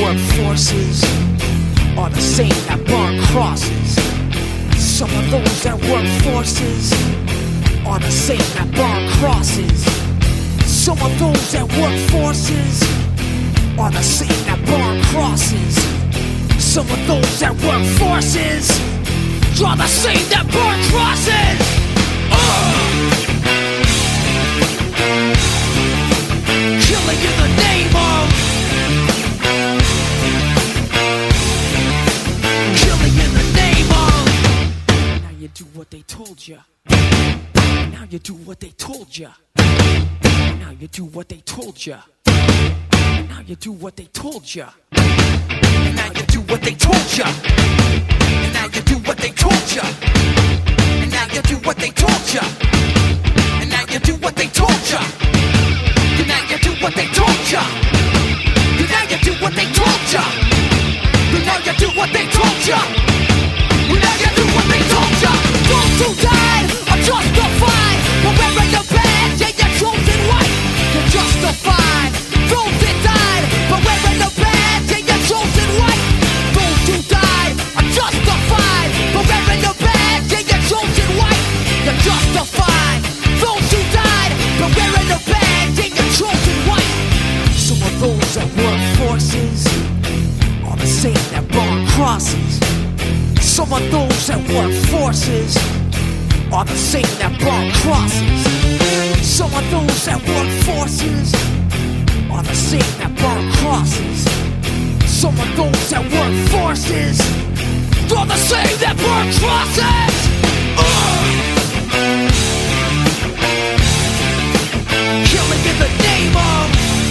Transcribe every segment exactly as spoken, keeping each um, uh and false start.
work forces are the same that burn crosses. Some of those that work forces are the same that burn crosses. Some of those that work forces are the same that burn crosses. Some of those that work forces are the same that burn crosses. Uh! Killing in the name of, killing in the name of. Now you do what they told you. Now you do what they told you. Now you do what they told you. Now you do what they told you. Now you do what they told you. Now you do what they told you. And now you do what they told you. And now you do what they told you. And now you do what they told you. And now you do what they told you. And now you do what they told you. And now you do what they told you. Those who died are justified for wearing the badge and your chosen white. You're justified. Those that died for wearing the badge and your chosen white. Those who died are justified for wearing the badge and your chosen white. You're justified. Those who died for wearing the badge and your chosen white. Some of those that work forces are the same that burn crosses. Some of those that work forces are the same that burn crosses. Some of those that work forces are the same that burn crosses. Some of those that work forces are the same that burn crosses. Uh! Killing in the name of,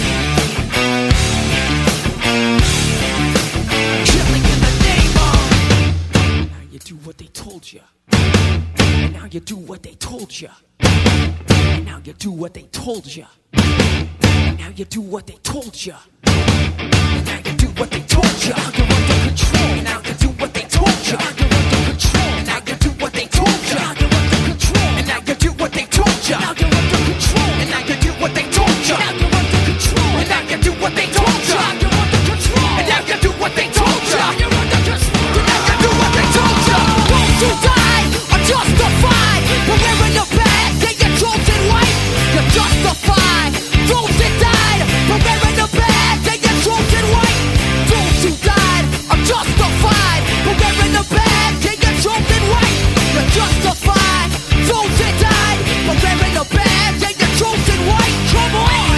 killing in the name of. Now you do what they told you. And now you do what they told you. And now you do what they told you. And now you do what they told you. And now you do what they told you. Now you're under control. And now you do what they told you. Now you're under control. And now you do what they told you. Now you're under control. And now you do what they told you. Now you're under control. And now you do what they told you. Now you're under control. And now you do what they told you. Now you're under control. And now you do what they told you. Now you're under control. And now you do what they told you. Those who died are justified for wearing the badge and your chosen white. You're justified. Those that died for wearing the badge and your chosen white. Those who died are justified for wearing the badge and your chosen white. You're justified. Those that died for wearing the badge and your chosen white. Come on.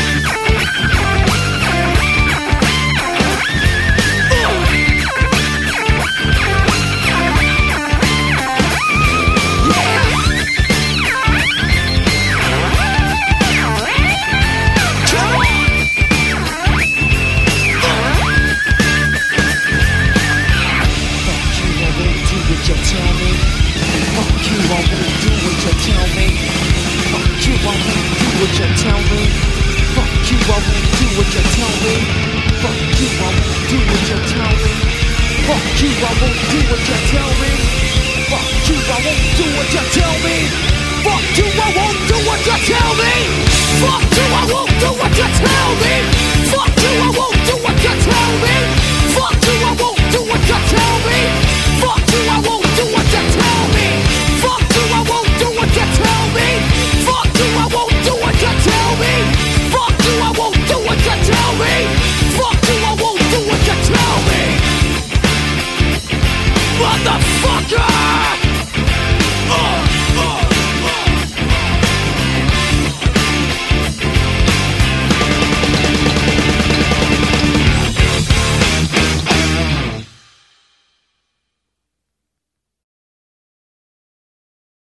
What you tell me? Fuck you, I won't do what you tell me. Fuck you, I won't do what you tell me. Fuck you, I won't do what you tell me.